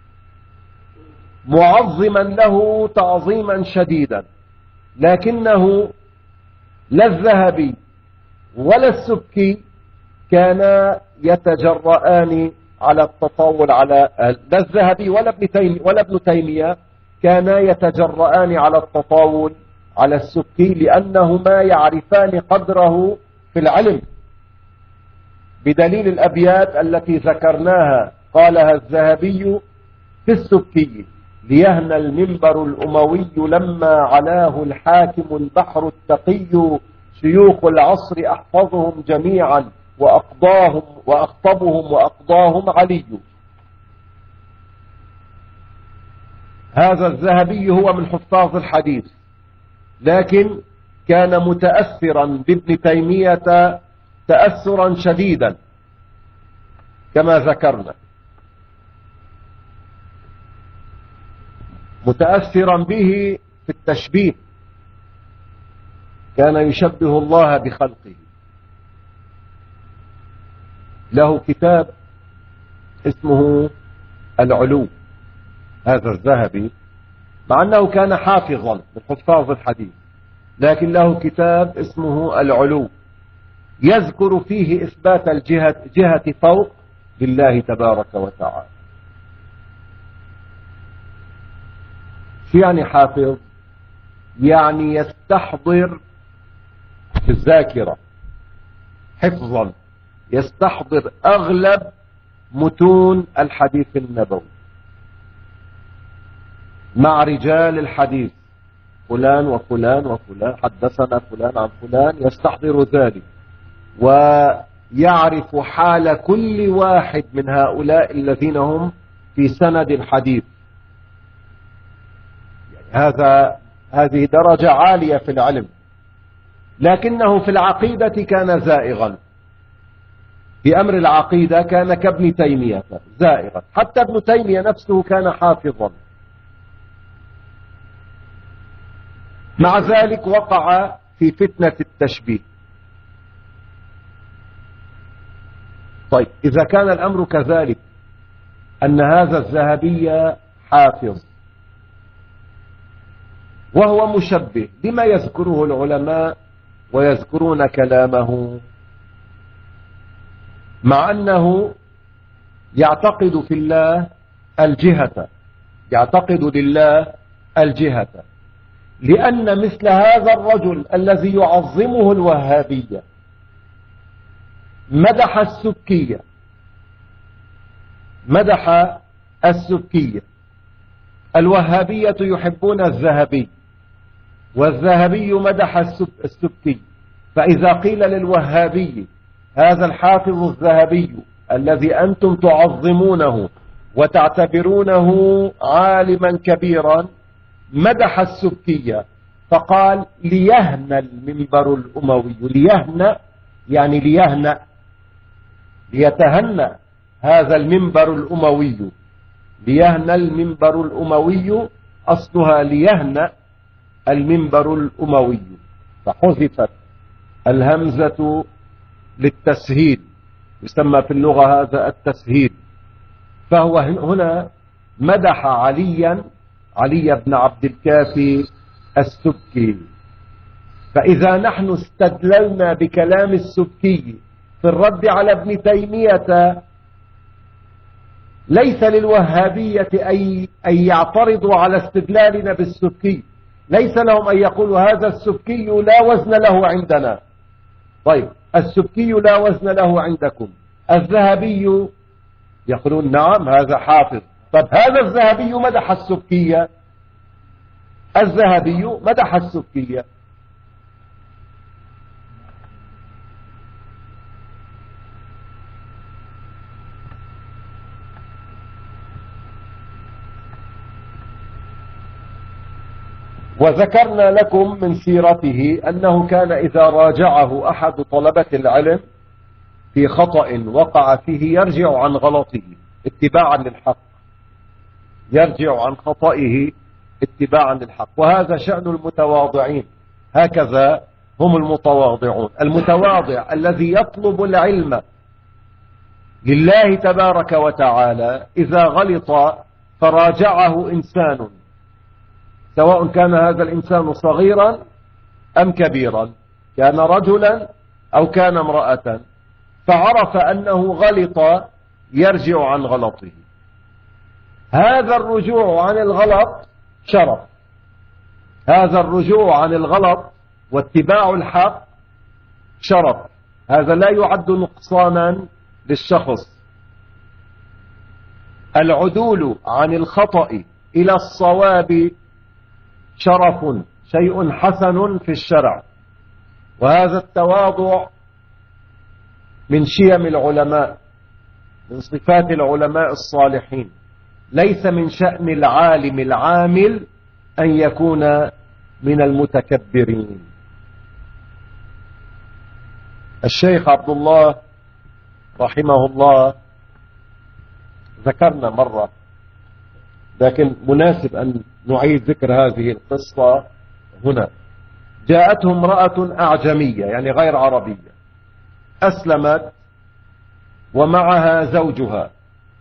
معظما له تعظيما شديدا، لكنه لا الذهبي ولا السبكي كانا يتجرآن على التطاول على لا الذهبي ولا ابن تيمية ولا ابن تيمية كانا يتجرآن على التطاول على السبكي، لأنهما يعرفان قدره في العلم، بدليل الأبيات التي ذكرناها قالها الذهبي في السبكي: ليهنى المنبر الأموي لما علاه الحاكم البحر التقي، شيوخ العصر أحفظهم جميعا وأقضاهم وأخطبهم وأقضاهم علي. هذا الذهبي هو من حفاظ الحديث، لكن كان متأثرا بابن تيمية تأثرا شديدا كما ذكرنا، متأثرا به في التشبيه، كان يشبه الله بخلقه. له كتاب اسمه العلو، هذا الذهبي، مع أنه كان حافظا من حفاظ الحديث، لكن له كتاب اسمه العلو يذكر فيه إثبات الجهة جهة فوق لله تبارك وتعالى. شو يعني حافظ؟ يعني يستحضر في الذاكرة حفظا يستحضر أغلب متون الحديث النبوي مع رجال الحديث، فلان وفلان وفلان حدثنا فلان عن فلان، يستحضر ذلك ويعرف حال كل واحد من هؤلاء الذين هم في سند الحديث. يعني هذا هذه درجة عالية في العلم، لكنه في العقيدة كان زائغا. في أمر العقيدة كان كابن تيمية زائغا، حتى ابن تيمية نفسه كان حافظا، مع ذلك وقع في فتنة التشبيه. طيب إذا كان الأمر كذلك أن هذا الذهبي حافظ وهو مشبه، لما يذكره العلماء ويذكرون كلامه مع أنه يعتقد في الله الجهة، يعتقد لله الجهة؟ لأن مثل هذا الرجل الذي يعظمه الوهابية مدح السبكية، مدح السبكية. الوهابية يحبون الذهبي والذهبي مدح السبكي، فإذا قيل للوهابي هذا الحافظ الذهبي الذي أنتم تعظمونه وتعتبرونه عالما كبيرا مدح السبكية، فقال ليهنى المنبر الأموي. ليهنى يعني ليهنى، ليتهنى هذا المنبر الأموي. ليهنى المنبر الأموي أصلها ليهنى المنبر الأموي، فحذفت الهمزة للتسهيل، يسمى في اللغة هذا التسهيل. فهو هنا مدح عليا علي بن عبد الكافي السبكي. فإذا نحن استدللنا بكلام السبكي في الرد على ابن تيمية، ليس للوهابية أن يعترضوا على استدلالنا بالسبكي، ليس لهم أن يقولوا هذا السبكي لا وزن له عندنا. طيب السبكي لا وزن له عندكم، الذهبي يقولون نعم هذا حافظ. طب هذا الذهبي مدح السبكية، الذهبي مدح السبكية. وذكرنا لكم من سيرته أنه كان إذا راجعه أحد طلبة العلم في خطأ وقع فيه يرجع عن غلطه اتباعا للحق، يرجع عن خطئه اتباعا للحق. وهذا شأن المتواضعين، هكذا هم المتواضعون. المتواضع الذي يطلب العلم لله تبارك وتعالى إذا غلط فراجعه إنسان، سواء كان هذا الإنسان صغيرا أم كبيرا، كان رجلا أو كان امرأة، فعرف أنه غلط يرجع عن غلطه. هذا الرجوع عن الغلط شرف، هذا الرجوع عن الغلط واتباع الحق شرف، هذا لا يعد نقصانا للشخص. العدول عن الخطأ إلى الصواب شرف، شيء حسن في الشرع. وهذا التواضع من شيم العلماء، من صفات العلماء الصالحين. ليس من شأن العالم العامل أن يكون من المتكبرين. الشيخ عبد الله رحمه الله ذكرنا مرة، لكن مناسب أن نعيد ذكر هذه القصة هنا. جاءته امرأة أعجمية يعني غير عربية، أسلمت ومعها زوجها،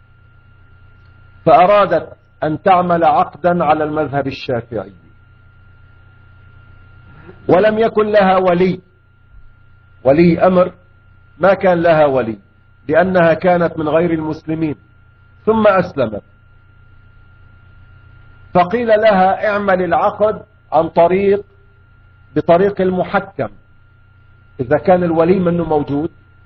فأرادت أن تعمل عقدا على المذهب الشافعي، ولم يكن لها ولي، ولي أمر ما كان لها ولي لأنها كانت من غير المسلمين، ثم أسلمت. فقيل لها اعمل العقد عن طريق بطريق المحكم، إذا كان الولي منه موجود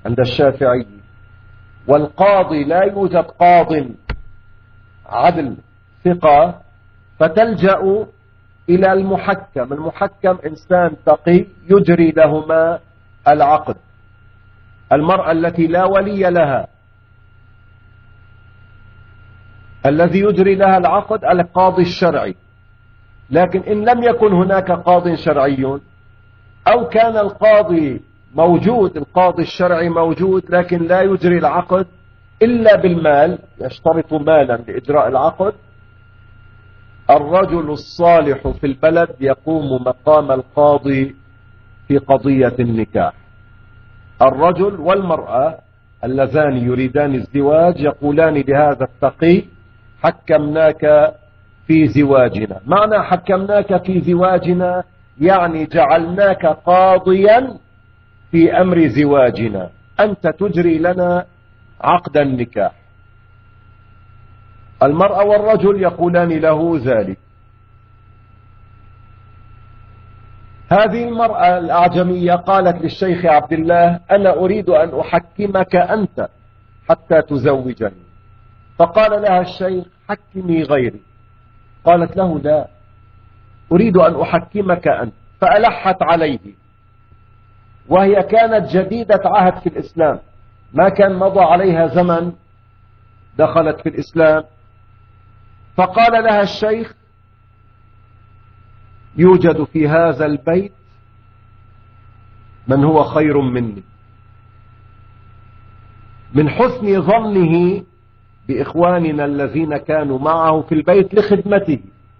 عند الشافعي. والقاضي لا يوجد قاض عدل ثقة، فتلجأ إلى المحكم. المحكم إنسان تقي يجري لهما العقد. المرأة التي لا ولي لها الذي يجري لها العقد القاضي الشرعي. لكن إن لم يكن هناك قاض شرعي أو كان القاضي موجود، القاضي الشرعي موجود لكن لا يجري العقد إلا بالمال، يشترط مالا لإجراء العقد، الرجل الصالح في البلد يقوم مقام القاضي في قضية النكاح. الرجل والمرأة اللذان يريدان الزواج يقولان لهذا التقي: حكمناك في زواجنا. معنى حكمناك في زواجنا يعني جعلناك قاضيا في أمر زواجنا، أنت تجري لنا عقد النكاح. المرأة والرجل يقولان له ذلك. هذه المرأة الأعجمية قالت للشيخ عبد الله: أنا أريد أن أحكمك أنت حتى تزوجني. فقال لها الشيخ: حكمي غيري. قالت له: لا، أريد أن أحكمك أنت. فألحت عليه، وهي كانت جديدة عهد في الإسلام، ما كان مضى عليها زمن دخلت في الإسلام. فقال لها الشيخ: يوجد في هذا البيت من هو خير مني. من حسن ظنه بإخواننا الذين كانوا معه في البيت لخدمته،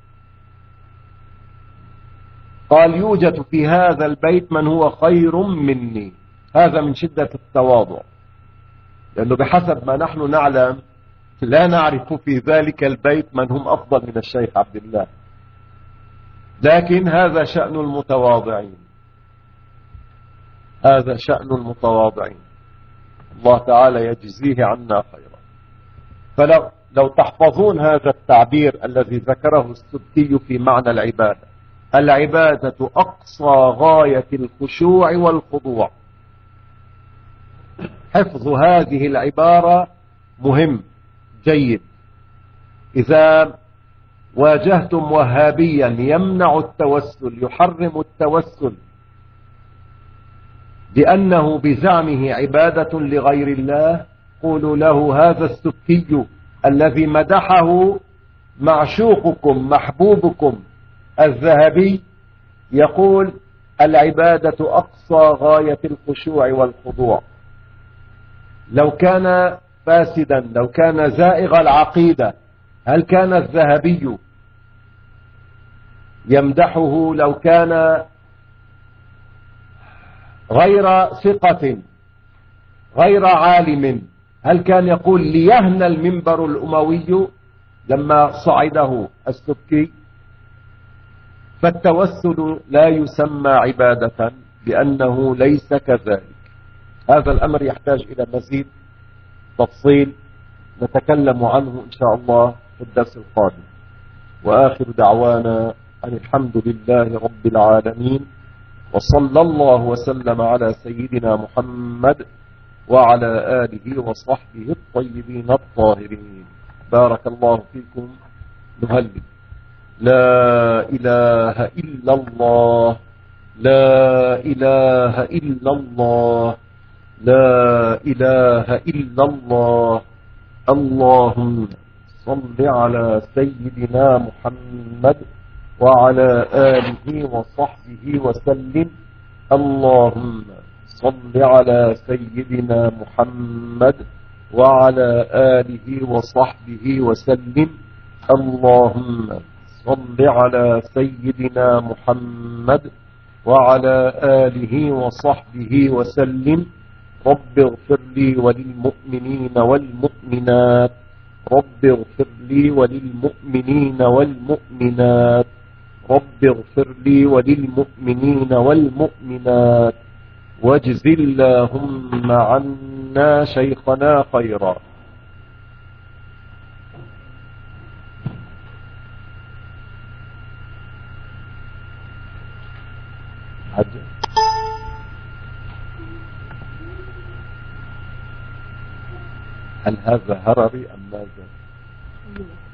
قال: يوجد في هذا البيت من هو خير مني. هذا من شدة التواضع، لأنه بحسب ما نحن نعلم لا نعرف في ذلك البيت من هم أفضل من الشيخ عبد الله، لكن هذا شأن المتواضعين، هذا شأن المتواضعين. الله تعالى يجزيه عنا خيرا. فلو لو تحفظون هذا التعبير الذي ذكره السبكي في معنى العبادة: العبادة أقصى غاية الخشوع والخضوع. حفظ هذه العبارة مهم جيد. إذا واجهتم وهابيا يمنع التوسل، يحرم التوسل لأنه بزعمه عبادة لغير الله، قولوا له: هذا السبكي الذي مدحه معشوقكم محبوبكم الذهبي يقول: العبادة أقصى غاية الخشوع والخضوع. لو كان فاسدا، لو كان زائغ العقيدة، هل كان الذهبي يمدحه؟ لو كان غير ثقة غير عالم، هل كان يقول: ليهنى المنبر الأموي لما صعده السبكي؟ فالتوسل لا يسمى عبادة لأنه ليس كذلك. هذا الأمر يحتاج إلى مزيد تفصيل نتكلم عنه إن شاء الله في الدرس القادم. وآخر دعوانا أن الحمد لله رب العالمين، وصلى الله وسلم على سيدنا محمد وعلى آله وصحبه الطيبين الطاهرين. بارك الله فيكم. نهلل: لا إله إلا الله، لا إله إلا الله، لا إله إلا الله. اللهم صل على سيدنا محمد وعلى آله وصحبه وسلم. اللهم صل على سيدنا محمد وعلى آله وصحبه وسلم. اللهم صل على سيدنا محمد وعلى آله وصحبه وسلم. رب اغفر لي وللمؤمنين والمؤمنات، رب اغفر لي وللمؤمنين والمؤمنات، رب اغفر لي وللمؤمنين والمؤمنات. واجز اللهم عنا شيخنا خيرا. حاجة هل هذا هرري أم ماذا؟ أيوة.